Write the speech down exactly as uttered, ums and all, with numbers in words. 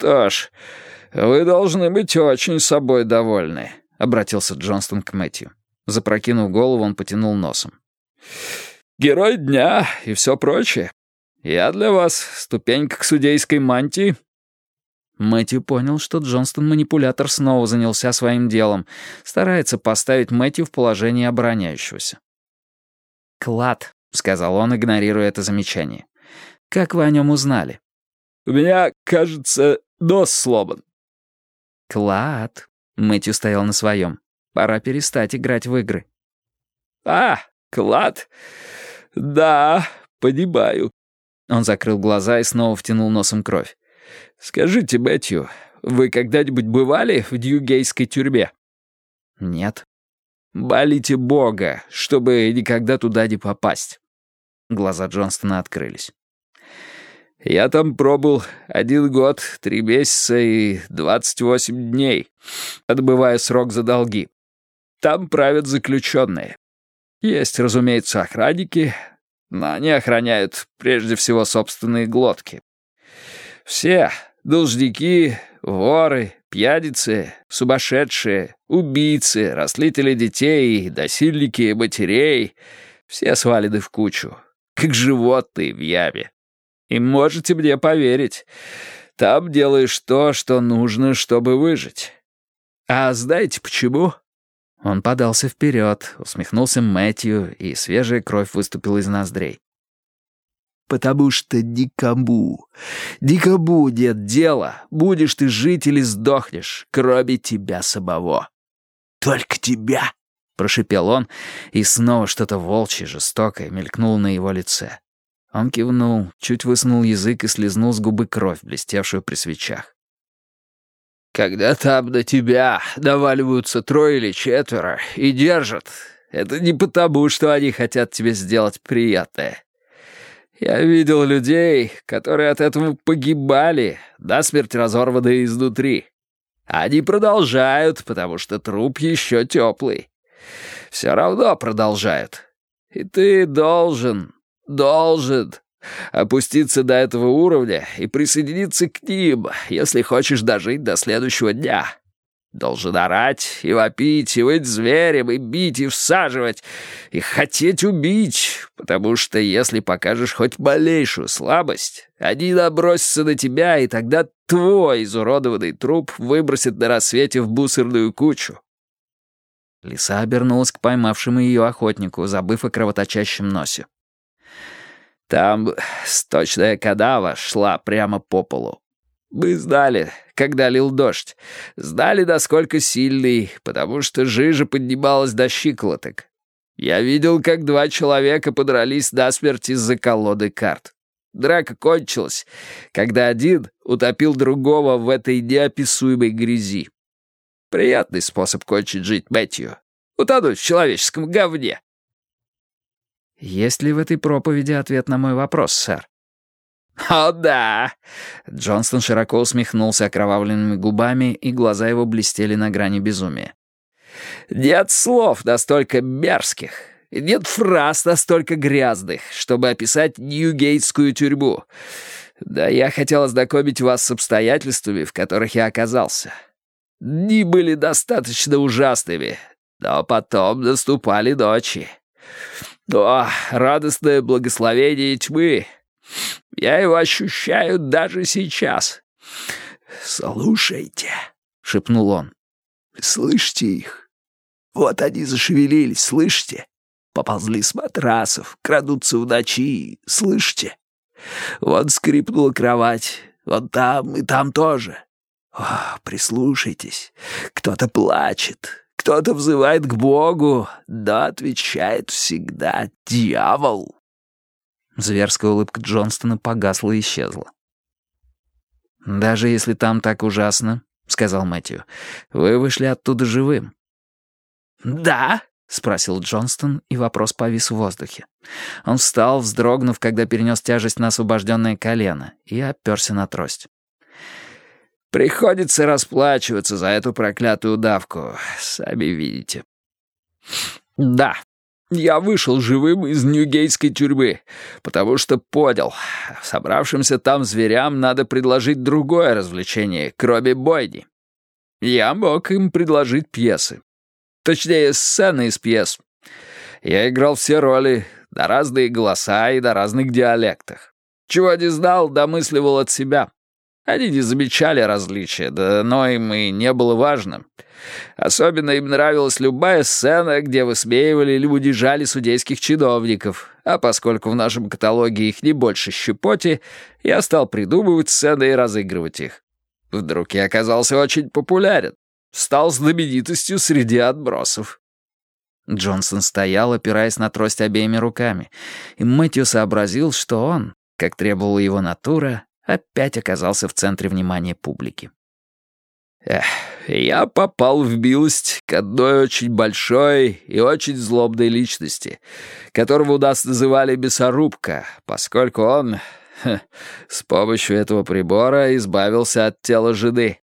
«Что ж, вы должны быть очень собой довольны», — обратился Джонстон к Мэтью. Запрокинув голову, он потянул носом. «Герой дня и все прочее. Я для вас ступенька к судейской мантии». Мэтью понял, что Джонстон-манипулятор снова занялся своим делом, старается поставить Мэтью в положение обороняющегося. «Клад», — сказал он, игнорируя это замечание. «Как вы о нем узнали?» «У меня, кажется, нос сломан». «Клад», — Мэтью стоял на своем. «Пора перестать играть в игры». «А, клад? Да, понимаю». Он закрыл глаза и снова втянул носом кровь. «Скажите, Мэтью, вы когда-нибудь бывали в Ньюгейской тюрьме?» «Нет». «Молите Бога, чтобы никогда туда не попасть». Глаза Джонстона открылись. «Я там пробыл один год, три месяца и двадцать восемь дней, отбывая срок за долги. Там правят заключенные. Есть, разумеется, охранники, но они охраняют прежде всего собственные глотки. Все — должники, воры, пьяницы, сумасшедшие, убийцы, растлители детей, насильники матерей — все свалены в кучу, как животные в яме. И можете мне поверить, там делаешь то, что нужно, чтобы выжить. А знаете почему?» Он подался вперед, усмехнулся Мэтью, и свежая кровь выступила из ноздрей. «Потому что никому, никому нет дела, будешь ты жить или сдохнешь, кроме тебя самого. Только тебя!» — прошипел он, и снова что-то волчье, жестокое мелькнуло на его лице. Он кивнул, чуть высунул язык и слезнул с губы кровь, блестевшую при свечах. «Когда там на тебя наваливаются трое или четверо и держат, это не потому, что они хотят тебе сделать приятное. Я видел людей, которые от этого погибали, насмерть разорванные изнутри. Они продолжают, потому что труп еще теплый. Все равно продолжают. И ты должен, должен опуститься до этого уровня и присоединиться к ним, если хочешь дожить до следующего дня. Должен орать и вопить, и выть зверем, и бить, и всаживать, и хотеть убить, потому что если покажешь хоть малейшую слабость, они набросятся на тебя, и тогда твой изуродованный труп выбросит на рассвете в мусорную кучу». Лиса обернулась к поймавшему ее охотнику, забыв о кровоточащем носе. «Там сточная канава шла прямо по полу. Мы знали, когда лил дождь, знали, насколько сильный, потому что жижа поднималась до щиколоток. Я видел, как два человека подрались насмерть из-за колоды карт. Драка кончилась, когда один утопил другого в этой неописуемой грязи. Приятный способ кончить жить, Мэтью. Утонуть в человеческом говне». «Есть ли в этой проповеди ответ на мой вопрос, сэр?» «О, да!» Джонстон широко усмехнулся окровавленными губами, и глаза его блестели на грани безумия. «Нет слов настолько мерзких, нет фраз настолько грязных, чтобы описать Ньюгейтскую тюрьму. Да я хотел ознакомить вас с обстоятельствами, в которых я оказался. Дни были достаточно ужасными, но потом наступали ночи. О, радостное благословение тьмы! Я его ощущаю даже сейчас. «Слушайте», — шепнул он. «Слышите их? Вот они зашевелились, слышите? Поползли с матрасов, крадутся в ночи, слышите? Вот скрипнула кровать, вот там и там тоже. О, прислушайтесь, кто-то плачет, кто-то взывает к Богу, да отвечает всегда дьявол». Зверская улыбка Джонстона погасла и исчезла. «Даже если там так ужасно, — сказал Мэтью, — вы вышли оттуда живым». «Да?» — спросил Джонстон, и вопрос повис в воздухе. Он встал, вздрогнув, когда перенес тяжесть на освобожденное колено, и оперся на трость. «Приходится расплачиваться за эту проклятую давку, сами видите». «Да, Я вышел живым из Ньюгейтской тюрьмы, потому что понял, собравшимся там зверям надо предложить другое развлечение, кроме бойни. Я мог им предложить пьесы. Точнее, сцены из пьес. Я играл все роли, на разные голоса и на разных диалектах. Чего не знал, домысливал от себя. Они не замечали различия, да но им и не было важным. Особенно им нравилась любая сцена, где высмеивали или унижали судейских чиновников, а поскольку в нашем каталоге их не больше щепоти, я стал придумывать сцены и разыгрывать их. Вдруг я оказался очень популярен, стал знаменитостью среди отбросов. Джонсон стоял, опираясь на трость обеими руками, и Мэтью сообразил, что он, как требовала его натура, опять оказался в центре внимания публики. Эх, я попал в милость к одной очень большой и очень злобной личности, которого у нас называли Мясорубка, поскольку он ха, с помощью этого прибора избавился от тела жены.